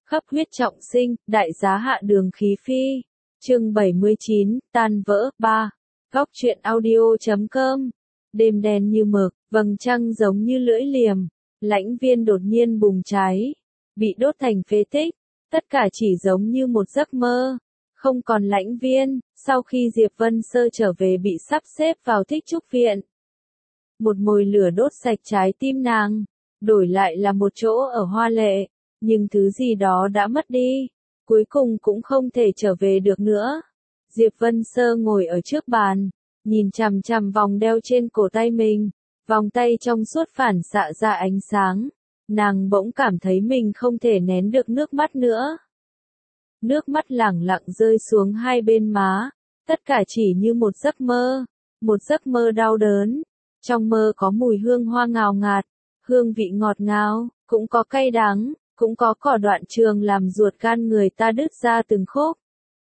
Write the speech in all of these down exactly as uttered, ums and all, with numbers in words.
khắp huyết trọng sinh, đại giá hạ đường khí phi. Chương bảy mươi chín, tan vỡ, ba. Góc truyện audio chấm com. Đêm đen như mực, vầng trăng giống như lưỡi liềm. Lãnh Viên đột nhiên bùng cháy, bị đốt thành phế tích. Tất cả chỉ giống như một giấc mơ. Không còn Lãnh Viên, sau khi Diệp Vân Sơ trở về bị sắp xếp vào Thích Trúc Viện. Một mồi lửa đốt sạch trái tim nàng, đổi lại là một chỗ ở hoa lệ, nhưng thứ gì đó đã mất đi, cuối cùng cũng không thể trở về được nữa. Diệp Vân Sơ ngồi ở trước bàn, nhìn chằm chằm vòng đeo trên cổ tay mình, vòng tay trong suốt phản xạ ra ánh sáng, nàng bỗng cảm thấy mình không thể nén được nước mắt nữa. Nước mắt lẳng lặng rơi xuống hai bên má, tất cả chỉ như một giấc mơ, một giấc mơ đau đớn. Trong mơ có mùi hương hoa ngào ngạt, hương vị ngọt ngào, cũng có cay đắng, cũng có cỏ đoạn trường làm ruột gan người ta đứt ra từng khúc.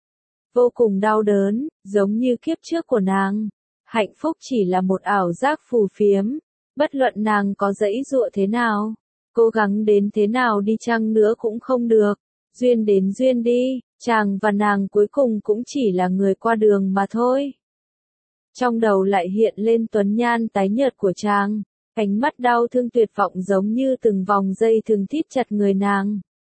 Vô cùng đau đớn, giống như kiếp trước của nàng. Hạnh phúc chỉ là một ảo giác phù phiếm, bất luận nàng có giãy giụa thế nào, cố gắng đến thế nào đi chăng nữa cũng không được. Duyên đến duyên đi, chàng và nàng cuối cùng cũng chỉ là người qua đường mà thôi. Trong đầu lại hiện lên tuấn nhan tái nhợt của chàng, ánh mắt đau thương tuyệt vọng giống như từng vòng dây thừng thít chặt người nàng.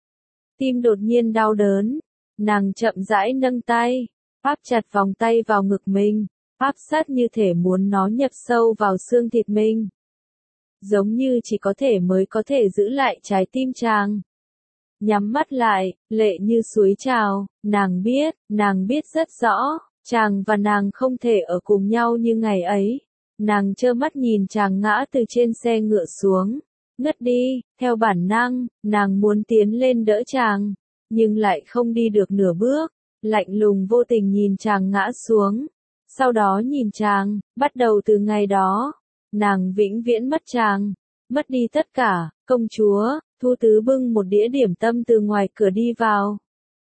Tim đột nhiên đau đớn, nàng chậm rãi nâng tay, áp chặt vòng tay vào ngực mình, áp sát như thể muốn nó nhập sâu vào xương thịt mình. Giống như chỉ có thể mới có thể giữ lại trái tim chàng. Nhắm mắt lại, lệ như suối trào, nàng biết, nàng biết rất rõ. Chàng và nàng không thể ở cùng nhau như ngày ấy. Nàng trơ mắt nhìn chàng ngã từ trên xe ngựa xuống, ngất đi, theo bản năng, nàng muốn tiến lên đỡ chàng, nhưng lại không đi được nửa bước, lạnh lùng vô tình nhìn chàng ngã xuống. Sau đó nhìn chàng, bắt đầu từ ngày đó, nàng vĩnh viễn mất chàng, mất đi tất cả. Công chúa, Thu Tứ bưng một đĩa điểm tâm từ ngoài cửa đi vào.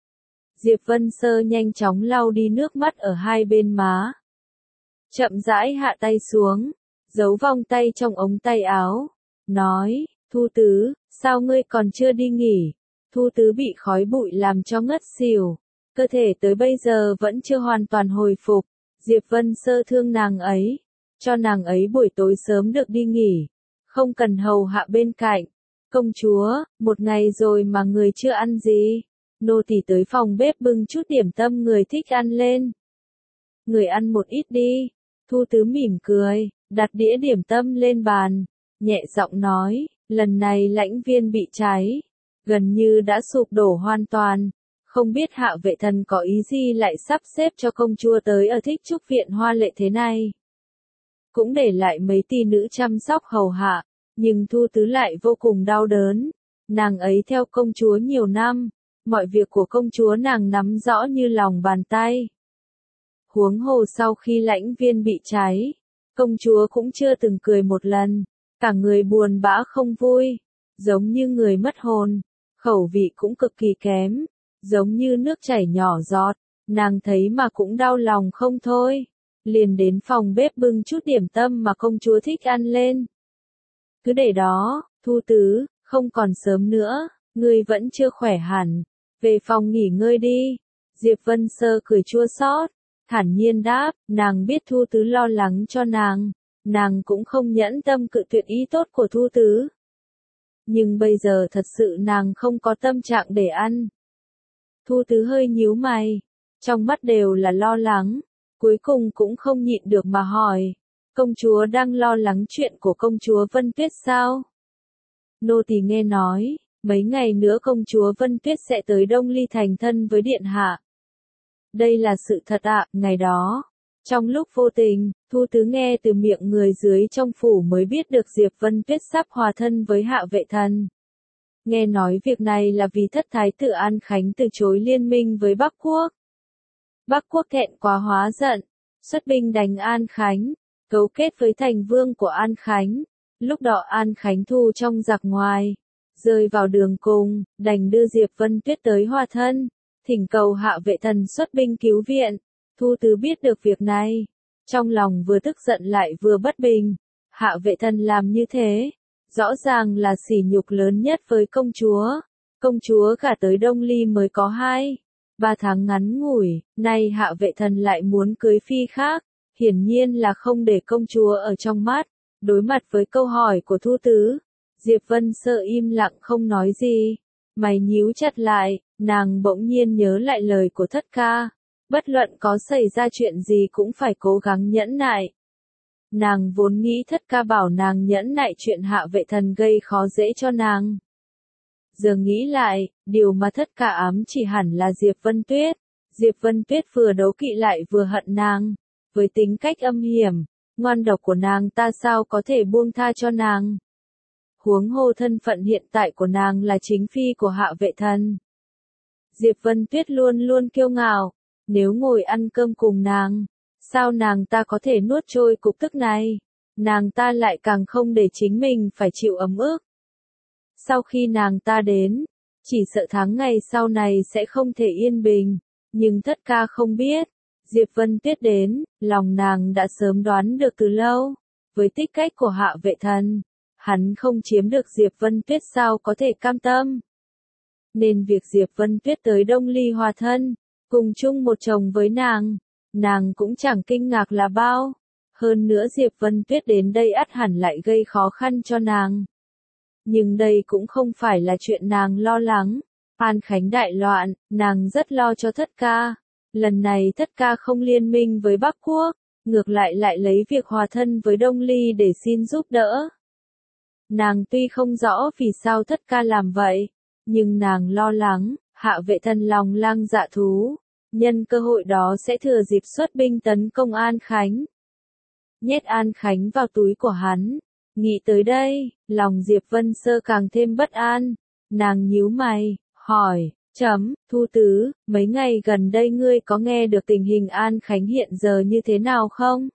Diệp Vân Sơ nhanh chóng lau đi nước mắt ở hai bên má. Chậm rãi hạ tay xuống, giấu vòng tay trong ống tay áo, nói, Thu Tứ, sao ngươi còn chưa đi nghỉ? Thu Tứ bị khói bụi làm cho ngất xỉu, cơ thể tới bây giờ vẫn chưa hoàn toàn hồi phục. Diệp Vân Sơ thương nàng ấy, cho nàng ấy buổi tối sớm được đi nghỉ, không cần hầu hạ bên cạnh. Công chúa, một ngày rồi mà người chưa ăn gì? Nô tỳ tới phòng bếp bưng chút điểm tâm người thích ăn lên. Người ăn một ít đi. Thu Tứ mỉm cười, đặt đĩa điểm tâm lên bàn, nhẹ giọng nói, lần này Lãnh Viên bị cháy, gần như đã sụp đổ hoàn toàn. Không biết Hạ Vệ Thần có ý gì lại sắp xếp cho công chúa tới ở Thích Trúc Viện hoa lệ thế này. Cũng để lại mấy tỷ nữ chăm sóc hầu hạ, nhưng Thu Tứ lại vô cùng đau đớn. Nàng ấy theo công chúa nhiều năm. Mọi việc của công chúa nàng nắm rõ như lòng bàn tay. Huống hồ sau khi Lãnh Viên bị cháy, công chúa cũng chưa từng cười một lần, cả người buồn bã không vui, giống như người mất hồn, khẩu vị cũng cực kỳ kém, giống như nước chảy nhỏ giọt, nàng thấy mà cũng đau lòng không thôi, liền đến phòng bếp bưng chút điểm tâm mà công chúa thích ăn lên. Cứ để đó, Thu Tứ, không còn sớm nữa, ngươi vẫn chưa khỏe hẳn. Về phòng nghỉ ngơi đi. Diệp Vân Sơ cười chua xót, thản nhiên đáp, nàng biết Thu Tứ lo lắng cho nàng, nàng cũng không nhẫn tâm cự tuyệt ý tốt của Thu Tứ. Nhưng bây giờ thật sự nàng không có tâm trạng để ăn. Thu Tứ hơi nhíu mày, trong mắt đều là lo lắng, cuối cùng cũng không nhịn được mà hỏi, công chúa đang lo lắng chuyện của công chúa Vân Tuyết sao? Nô tỳ nghe nói, mấy ngày nữa công chúa Vân Tuyết sẽ tới Đông Ly thành thân với điện hạ. Đây là sự thật ạ, à, ngày đó. Trong lúc vô tình, Thu Tứ nghe từ miệng người dưới trong phủ mới biết được Diệp Vân Tuyết sắp hòa thân với Hạ Vệ Thần. Nghe nói việc này là vì thất thái tử An Khánh từ chối liên minh với Bắc Quốc. Bắc Quốc thẹn quá hóa giận, xuất binh đánh An Khánh, cấu kết với thành vương của An Khánh. Lúc đó An Khánh thu trong giặc ngoài, rơi vào đường cùng, đành đưa Diệp Vân Tuyết tới hòa thân, thỉnh cầu Hạ Vệ Thần xuất binh cứu viện. Thu Tứ biết được việc này, trong lòng vừa tức giận lại vừa bất bình. Hạ Vệ Thần làm như thế, rõ ràng là sỉ nhục lớn nhất với công chúa. công chúa gả tới Đông Ly mới có hai, ba tháng ngắn ngủi, nay Hạ Vệ Thần lại muốn cưới phi khác, hiển nhiên là không để công chúa ở trong mắt. Đối mặt với câu hỏi của Thu Tứ, Diệp Vân Sơ im lặng không nói gì, mày nhíu chặt lại, nàng bỗng nhiên nhớ lại lời của Thất Ca, bất luận có xảy ra chuyện gì cũng phải cố gắng nhẫn nại. Nàng vốn nghĩ Thất Ca bảo nàng nhẫn nại chuyện Hạ Vệ Thần gây khó dễ cho nàng. Giờ nghĩ lại, điều mà Thất Ca ám chỉ hẳn là Diệp Vân Tuyết. Diệp Vân Tuyết vừa đấu kỵ lại vừa hận nàng, với tính cách âm hiểm, ngoan độc của nàng ta sao có thể buông tha cho nàng. Huống hồ thân phận hiện tại của nàng là chính phi của Hạ Vệ Thần. Diệp Vân Tuyết luôn luôn kiêu ngạo, nếu ngồi ăn cơm cùng nàng, sao nàng ta có thể nuốt trôi cục tức này, nàng ta lại càng không để chính mình phải chịu ấm ức. Sau khi nàng ta đến, chỉ sợ tháng ngày sau này sẽ không thể yên bình, nhưng Thất Ca không biết, Diệp Vân Tuyết đến, lòng nàng đã sớm đoán được từ lâu, với tích cách của Hạ Vệ Thần, hắn không chiếm được Diệp Vân Tuyết sao có thể cam tâm. Nên việc Diệp Vân Tuyết tới Đông Ly hòa thân, cùng chung một chồng với nàng, nàng cũng chẳng kinh ngạc là bao. Hơn nữa Diệp Vân Tuyết đến đây ắt hẳn lại gây khó khăn cho nàng. Nhưng đây cũng không phải là chuyện nàng lo lắng. An Khánh đại loạn, nàng rất lo cho Thất Ca. Lần này Thất Ca không liên minh với Bắc Quốc, ngược lại lại lấy việc hòa thân với Đông Ly để xin giúp đỡ. Nàng tuy không rõ vì sao Thất Ca làm vậy, nhưng nàng lo lắng, Hạ Vệ Thần lòng lang dạ thú, nhân cơ hội đó sẽ thừa dịp xuất binh tấn công An Khánh. Nhét An Khánh vào túi của hắn. Nghĩ tới đây, lòng Diệp Vân Sơ càng thêm bất an. Nàng nhíu mày, hỏi, chấm, Thu Tứ, mấy ngày gần đây ngươi có nghe được tình hình An Khánh hiện giờ như thế nào không?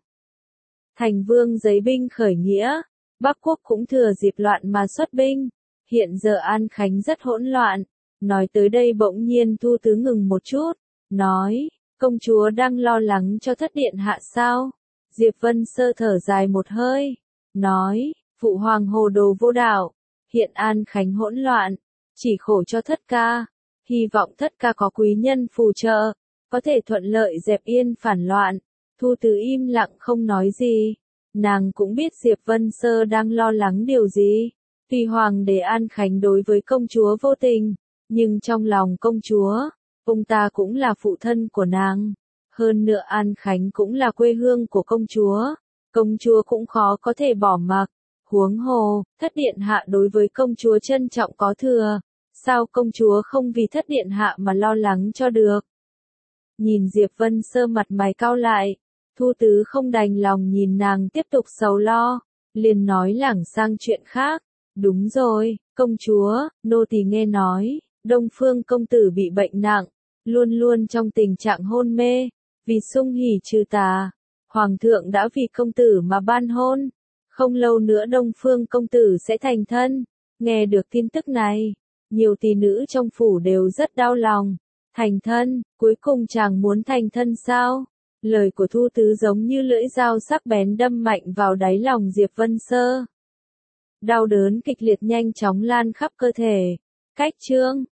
Thành Vương giấy binh khởi nghĩa, Bắc Quốc cũng thừa dịp loạn mà xuất binh. Hiện giờ An Khánh rất hỗn loạn. Nói tới đây bỗng nhiên Thu Tứ ngừng một chút, nói, công chúa đang lo lắng cho Thất Điện hạ sao? Diệp Vân Sơ thở dài một hơi, nói, phụ hoàng hồ đồ vô đạo, hiện An Khánh hỗn loạn, chỉ khổ cho Thất Ca, hy vọng Thất Ca có quý nhân phù trợ, có thể thuận lợi dẹp yên phản loạn. Thu Tứ im lặng không nói gì, nàng cũng biết Diệp Vân Sơ đang lo lắng điều gì. Tuy hoàng đế An Khánh đối với công chúa vô tình, nhưng trong lòng công chúa, ông ta cũng là phụ thân của nàng. Hơn nữa An Khánh cũng là quê hương của công chúa, công chúa cũng khó có thể bỏ mặc. Huống hồ, Thất Điện hạ đối với công chúa trân trọng có thừa, sao công chúa không vì Thất Điện hạ mà lo lắng cho được. Nhìn Diệp Vân Sơ mặt mày cau lại, Thu Tứ không đành lòng nhìn nàng tiếp tục sầu lo, liền nói lảng sang chuyện khác. Đúng rồi, công chúa, nô tỳ nghe nói, Đông Phương công tử bị bệnh nặng, luôn luôn trong tình trạng hôn mê, vì sung hỉ trừ tà, hoàng thượng đã vì công tử mà ban hôn, không lâu nữa Đông Phương công tử sẽ thành thân. Nghe được tin tức này, nhiều tỷ nữ trong phủ đều rất đau lòng. Thành thân, cuối cùng chàng muốn thành thân sao? Lời của Thu Tứ giống như lưỡi dao sắc bén đâm mạnh vào đáy lòng Diệp Vân Sơ. Đau đớn kịch liệt nhanh chóng lan khắp cơ thể. Cách chương